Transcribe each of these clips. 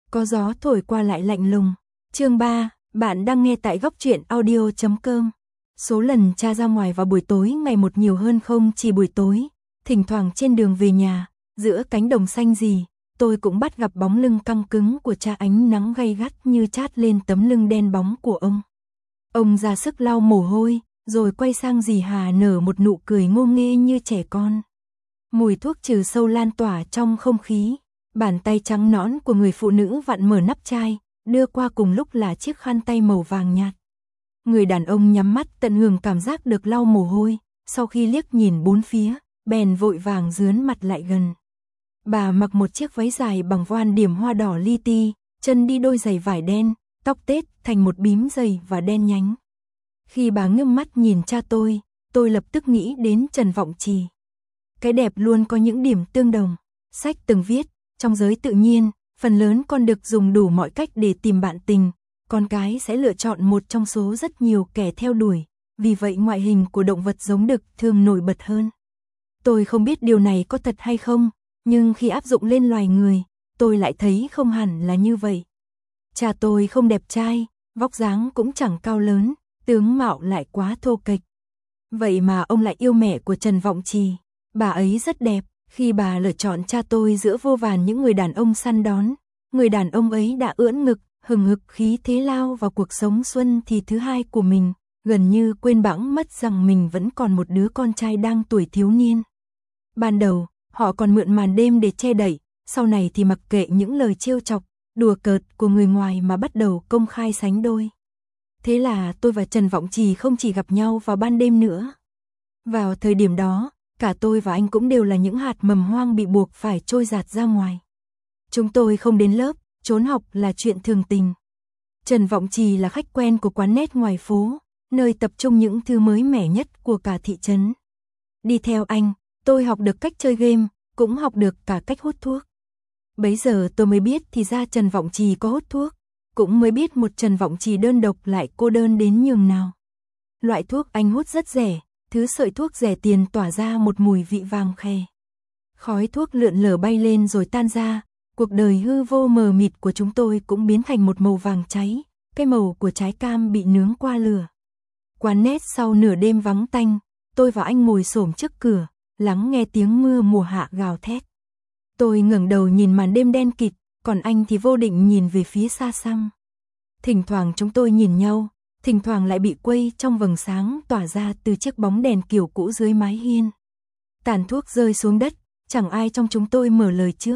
có gió thổi qua lại lạnh lùng. Chương 3, bạn đang nghe tại góc truyện audio.com. Số lần cha ra ngoài vào buổi tối ngày một nhiều hơn, không chỉ buổi tối, thỉnh thoảng trên đường về nhà, giữa cánh đồng xanh gì, tôi cũng bắt gặp bóng lưng căng cứng của cha, ánh nắng gay gắt như chát lên tấm lưng đen bóng của ông. Ông ra sức lau mồ hôi, rồi quay sang dì Hà nở một nụ cười ngô nghê như trẻ con. Mùi thuốc trừ sâu lan tỏa trong không khí, bàn tay trắng nõn của người phụ nữ vặn mở nắp chai, đưa qua cùng lúc là chiếc khăn tay màu vàng nhạt. Người đàn ông nhắm mắt tận hưởng cảm giác được lau mồ hôi, sau khi liếc nhìn bốn phía, bèn vội vàng dướn mặt lại gần. Bà mặc một chiếc váy dài bằng voan điểm hoa đỏ li ti, chân đi đôi giày vải đen, tóc tết thành một bím dày và đen nhánh. Khi bà ngước mắt nhìn cha tôi lập tức nghĩ đến Trần Vọng Trì. Cái đẹp luôn có những điểm tương đồng. Sách từng viết, trong giới tự nhiên, phần lớn con đực dùng đủ mọi cách để tìm bạn tình, con cái sẽ lựa chọn một trong số rất nhiều kẻ theo đuổi, vì vậy ngoại hình của động vật giống đực thường nổi bật hơn. Tôi không biết điều này có thật hay không, nhưng khi áp dụng lên loài người, tôi lại thấy không hẳn là như vậy. Cha tôi không đẹp trai, vóc dáng cũng chẳng cao lớn, tướng mạo lại quá thô kệch. Vậy mà ông lại yêu mẹ của Trần Vọng Trì. Bà ấy rất đẹp, khi bà lựa chọn cha tôi giữa vô vàn những người đàn ông săn đón, người đàn ông ấy đã ưỡn ngực, hừng hực khí thế lao vào cuộc sống xuân thì thứ hai của mình, gần như quên bẵng mất rằng mình vẫn còn một đứa con trai đang tuổi thiếu niên. Ban đầu, họ còn mượn màn đêm để che đậy, sau này thì mặc kệ những lời trêu chọc, đùa cợt của người ngoài mà bắt đầu công khai sánh đôi. Thế là tôi và Trần Vọng Trì không chỉ gặp nhau vào ban đêm nữa. Vào thời điểm đó, cả tôi và anh cũng đều là những hạt mầm hoang bị buộc phải trôi dạt ra ngoài. Chúng tôi không đến lớp, trốn học là chuyện thường tình. Trần Vọng Trì là khách quen của quán net ngoài phố, nơi tập trung những thứ mới mẻ nhất của cả thị trấn. Đi theo anh, tôi học được cách chơi game, cũng học được cả cách hút thuốc. Bấy giờ tôi mới biết thì ra Trần Vọng Trì có hút thuốc, cũng mới biết một Trần Vọng Trì đơn độc lại cô đơn đến nhường nào. Loại thuốc anh hút rất rẻ, thứ sợi thuốc rẻ tiền tỏa ra một mùi vị vàng khè. Khói thuốc lượn lờ bay lên rồi tan ra, cuộc đời hư vô mờ mịt của chúng tôi cũng biến thành một màu vàng cháy, cái màu của trái cam bị nướng qua lửa. Quán net sau nửa đêm vắng tanh, tôi và anh ngồi xổm trước cửa, lắng nghe tiếng mưa mùa hạ gào thét. Tôi ngẩng đầu nhìn màn đêm đen kịt, còn anh thì vô định nhìn về phía xa xăm. Thỉnh thoảng chúng tôi nhìn nhau, thỉnh thoảng lại bị quây trong vầng sáng tỏa ra từ chiếc bóng đèn kiểu cũ dưới mái hiên. Tàn thuốc rơi xuống đất, chẳng ai trong chúng tôi mở lời trước.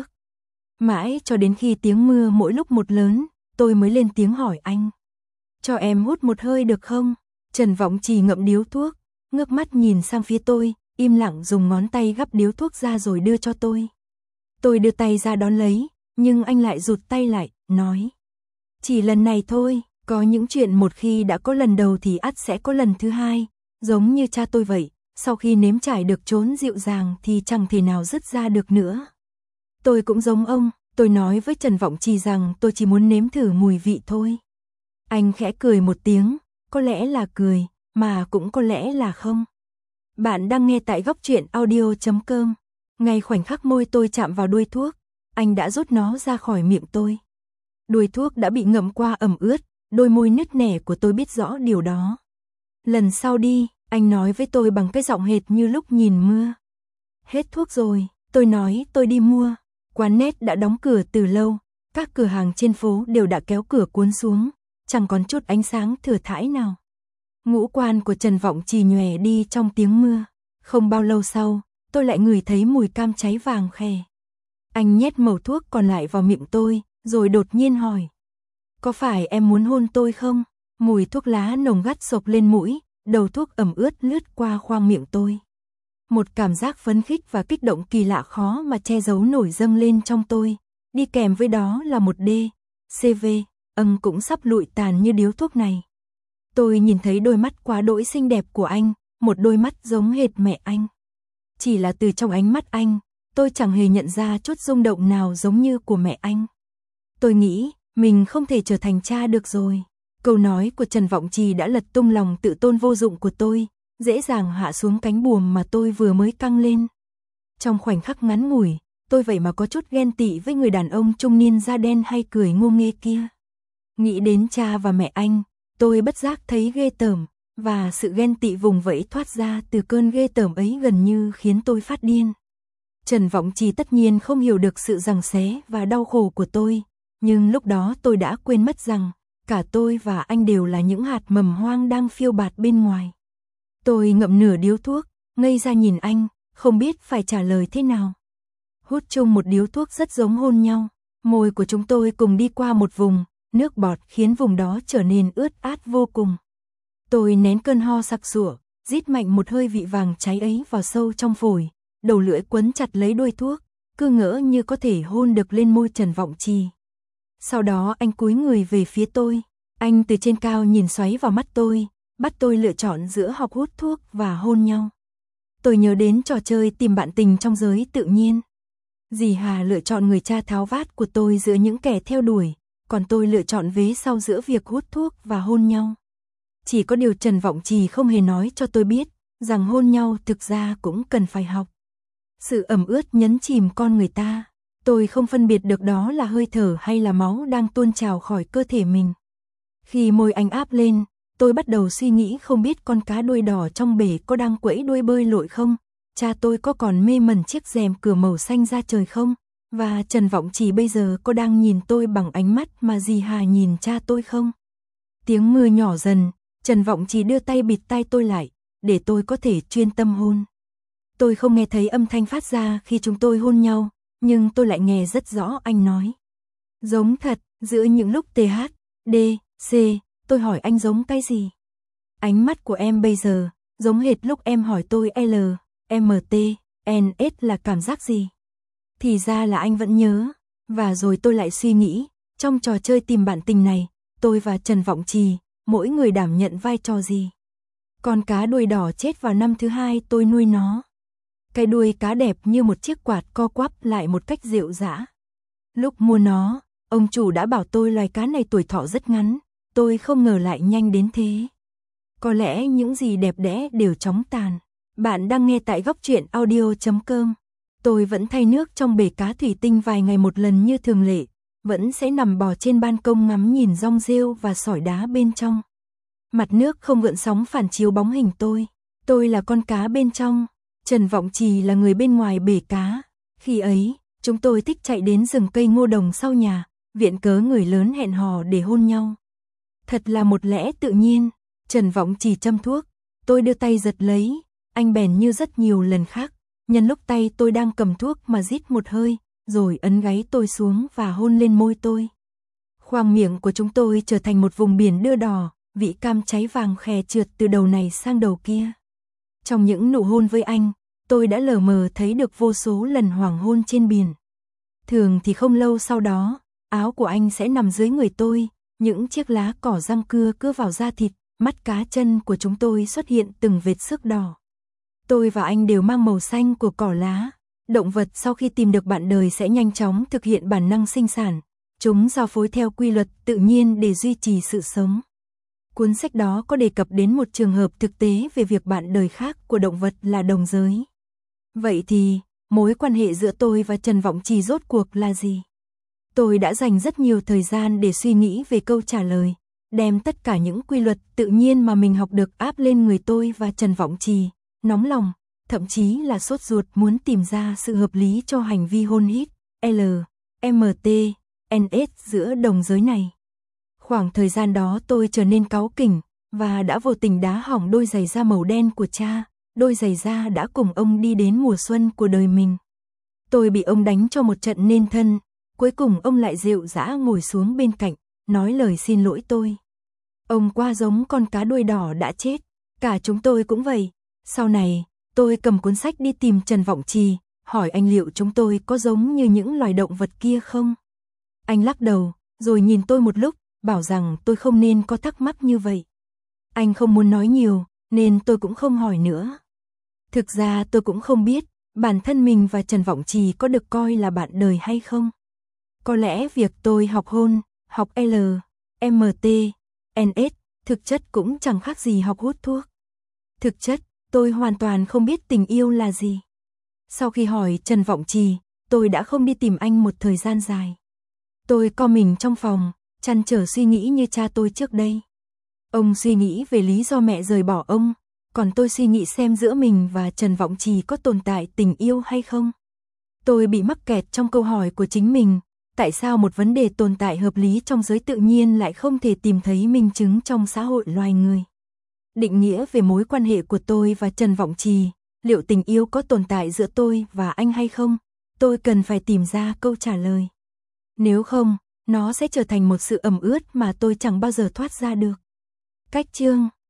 Mãi cho đến khi tiếng mưa mỗi lúc một lớn, tôi mới lên tiếng hỏi anh. Cho em hút một hơi được không? Trần Vọng Trì ngậm điếu thuốc, ngước mắt nhìn sang phía tôi, im lặng dùng ngón tay gắp điếu thuốc ra rồi đưa cho tôi. Tôi đưa tay ra đón lấy, nhưng anh lại rụt tay lại, nói. Chỉ lần này thôi, có những chuyện một khi đã có lần đầu thì ắt sẽ có lần thứ hai, giống như cha tôi vậy, sau khi nếm trải được chốn dịu dàng thì chẳng thể nào dứt ra được nữa. Tôi cũng giống ông, tôi nói với Trần Vọng Trì rằng tôi chỉ muốn nếm thử mùi vị thôi. Anh khẽ cười một tiếng, có lẽ là cười, mà cũng có lẽ là không. Bạn đang nghe tại góc truyện audio.com. Ngay khoảnh khắc môi tôi chạm vào đuôi thuốc, anh đã rút nó ra khỏi miệng tôi. Đuôi thuốc đã bị ngậm qua ẩm ướt, đôi môi nứt nẻ của tôi biết rõ điều đó. Lần sau đi, anh nói với tôi bằng cái giọng hệt như lúc nhìn mưa. Hết thuốc rồi, tôi nói tôi đi mua. Quán net đã đóng cửa từ lâu, các cửa hàng trên phố đều đã kéo cửa cuốn xuống, chẳng còn chút ánh sáng thừa thãi nào. Ngũ quan của Trần Vọng Trì nhòe đi trong tiếng mưa. Không bao lâu sau, tôi lại ngửi thấy mùi cam cháy vàng khè. Anh nhét mẩu thuốc còn lại vào miệng tôi, rồi đột nhiên hỏi. Có phải em muốn hôn tôi không? Mùi thuốc lá nồng gắt xộc lên mũi, đầu thuốc ẩm ướt lướt qua khoang miệng tôi. Một cảm giác phấn khích và kích động kỳ lạ khó mà che giấu nổi dâng lên trong tôi, đi kèm với đó là một CV, cũng sắp lụi tàn như điếu thuốc này. Tôi nhìn thấy đôi mắt quá đỗi xinh đẹp của anh, một đôi mắt giống hệt mẹ anh. Chỉ là từ trong ánh mắt anh, tôi chẳng hề nhận ra chút rung động nào giống như của mẹ anh. Tôi nghĩ, mình không thể trở thành cha được rồi. Câu nói của Trần Vọng Trì đã lật tung lòng tự tôn vô dụng của tôi, dễ dàng hạ xuống cánh buồm mà tôi vừa mới căng lên. Trong khoảnh khắc ngắn ngủi, tôi vậy mà có chút ghen tị với người đàn ông trung niên da đen hay cười ngô nghê kia. Nghĩ đến cha và mẹ anh, tôi bất giác thấy ghê tởm, và sự ghen tị vùng vẫy thoát ra từ cơn ghê tởm ấy gần như khiến tôi phát điên. Trần Vọng Trì tất nhiên không hiểu được sự giằng xé và đau khổ của tôi, nhưng lúc đó tôi đã quên mất rằng, cả tôi và anh đều là những hạt mầm hoang đang phiêu bạt bên ngoài. Tôi ngậm nửa điếu thuốc, ngây ra nhìn anh, không biết phải trả lời thế nào. Hút chung một điếu thuốc rất giống hôn nhau, môi của chúng tôi cùng đi qua một vùng, nước bọt khiến vùng đó trở nên ướt át vô cùng. Tôi nén cơn ho sặc sụa, rít mạnh một hơi vị vàng cháy ấy vào sâu trong phổi, đầu lưỡi quấn chặt lấy đuôi thuốc, cứ ngỡ như có thể hôn được lên môi Trần Vọng Trì. Sau đó anh cúi người về phía tôi, anh từ trên cao nhìn xoáy vào mắt tôi, bắt tôi lựa chọn giữa học hút thuốc và hôn nhau. Tôi nhớ đến trò chơi tìm bạn tình trong giới tự nhiên. Dì Hà lựa chọn người cha tháo vát của tôi giữa những kẻ theo đuổi, còn tôi lựa chọn vế sau giữa việc hút thuốc và hôn nhau. Chỉ có điều Trần Vọng Trì không hề nói cho tôi biết, rằng hôn nhau thực ra cũng cần phải học. Sự ẩm ướt nhấn chìm con người ta, tôi không phân biệt được đó là hơi thở hay là máu đang tuôn trào khỏi cơ thể mình. Khi môi anh áp lên, tôi bắt đầu suy nghĩ không biết con cá đuôi đỏ trong bể có đang quẫy đuôi bơi lội không, cha tôi có còn mê mẩn chiếc rèm cửa màu xanh da trời không, và Trần Vọng Trì bây giờ có đang nhìn tôi bằng ánh mắt mà dì Hà nhìn cha tôi không. Tiếng mưa nhỏ dần, Trần Vọng Trì đưa tay bịt tai tôi lại, để tôi có thể chuyên tâm hôn. Tôi không nghe thấy âm thanh phát ra khi chúng tôi hôn nhau, nhưng tôi lại nghe rất rõ anh nói. Giống thật, giữa những lúc TH, D, C, tôi hỏi anh giống cái gì? Ánh mắt của em bây giờ, giống hệt lúc em hỏi tôi L, MT, NS là cảm giác gì? Thì ra là anh vẫn nhớ, và rồi tôi lại suy nghĩ, trong trò chơi tìm bạn tình này, tôi và Trần Vọng Trì, mỗi người đảm nhận vai trò gì? Con cá đuôi đỏ chết vào năm thứ 2 tôi nuôi nó. Cái đuôi cá đẹp như một chiếc quạt co quắp lại một cách dịu dã. Lúc mua nó, ông chủ đã bảo tôi loài cá này tuổi thọ rất ngắn, tôi không ngờ lại nhanh đến thế. Có lẽ những gì đẹp đẽ đều chóng tàn. Bạn đang nghe tại góc truyện audio.com. Tôi vẫn thay nước trong bể cá thủy tinh vài ngày một lần như thường lệ, vẫn sẽ nằm bò trên ban công ngắm nhìn rong rêu và sỏi đá bên trong. Mặt nước không gợn sóng phản chiếu bóng hình tôi là con cá bên trong, Trần Vọng Trì là người bên ngoài bể cá. Khi ấy, chúng tôi thích chạy đến rừng cây ngô đồng sau nhà, viện cớ người lớn hẹn hò để hôn nhau. Thật là một lẽ tự nhiên. Trần Vọng Trì châm thuốc, tôi đưa tay giật lấy, anh bèn như rất nhiều lần khác, nhân lúc tay tôi đang cầm thuốc mà rít một hơi, rồi ấn gáy tôi xuống và hôn lên môi tôi. Khoang miệng của chúng tôi trở thành một vùng biển đưa đỏ, vị cam cháy vàng khè trượt từ đầu này sang đầu kia. Trong những nụ hôn với anh, tôi đã lờ mờ thấy được vô số lần hoàng hôn trên biển. Thường thì không lâu sau đó, áo của anh sẽ nằm dưới người tôi, những chiếc lá cỏ răng cưa cưa vào da thịt, mắt cá chân của chúng tôi xuất hiện từng vệt xước đỏ. Tôi và anh đều mang màu xanh của cỏ lá. Động vật sau khi tìm được bạn đời sẽ nhanh chóng thực hiện bản năng sinh sản. Chúng giao phối theo quy luật tự nhiên để duy trì sự sống. Cuốn sách đó có đề cập đến một trường hợp thực tế về việc bạn đời khác của động vật là đồng giới. Vậy thì, mối quan hệ giữa tôi và Trần Vọng Trì rốt cuộc là gì? Tôi đã dành rất nhiều thời gian để suy nghĩ về câu trả lời, đem tất cả những quy luật tự nhiên mà mình học được áp lên người tôi và Trần Vọng Trì, nóng lòng, thậm chí là sốt ruột muốn tìm ra sự hợp lý cho hành vi hôn hít, L, MT, NS giữa đồng giới này. Khoảng thời gian đó tôi trở nên cáu kỉnh, và đã vô tình đá hỏng đôi giày da màu đen của cha, đôi giày da đã cùng ông đi đến mùa xuân của đời mình. Tôi bị ông đánh cho một trận nên thân, cuối cùng ông lại dịu dã ngồi xuống bên cạnh, nói lời xin lỗi tôi. Ông qua giống con cá đuôi đỏ đã chết, cả chúng tôi cũng vậy. Sau này, tôi cầm cuốn sách đi tìm Trần Vọng Trì, hỏi anh liệu chúng tôi có giống như những loài động vật kia không? Anh lắc đầu, rồi nhìn tôi một lúc, bảo rằng tôi không nên có thắc mắc như vậy. Anh không muốn nói nhiều, nên tôi cũng không hỏi nữa. Thực ra tôi cũng không biết, bản thân mình và Trần Vọng Trì có được coi là bạn đời hay không. Có lẽ việc tôi học hôn, học L, MT, NS, thực chất cũng chẳng khác gì học hút thuốc. Thực chất, tôi hoàn toàn không biết tình yêu là gì. Sau khi hỏi Trần Vọng Trì, tôi đã không đi tìm anh một thời gian dài. Tôi co mình trong phòng, trăn trở suy nghĩ như cha tôi trước đây. Ông suy nghĩ về lý do mẹ rời bỏ ông, còn tôi suy nghĩ xem giữa mình và Trần Vọng Trì có tồn tại tình yêu hay không. Tôi bị mắc kẹt trong câu hỏi của chính mình, tại sao một vấn đề tồn tại hợp lý trong giới tự nhiên lại không thể tìm thấy minh chứng trong xã hội loài người. Định nghĩa về mối quan hệ của tôi và Trần Vọng Trì, liệu tình yêu có tồn tại giữa tôi và anh hay không? Tôi cần phải tìm ra câu trả lời. Nếu không, nó sẽ trở thành một sự ẩm ướt mà tôi chẳng bao giờ thoát ra được. Cách chương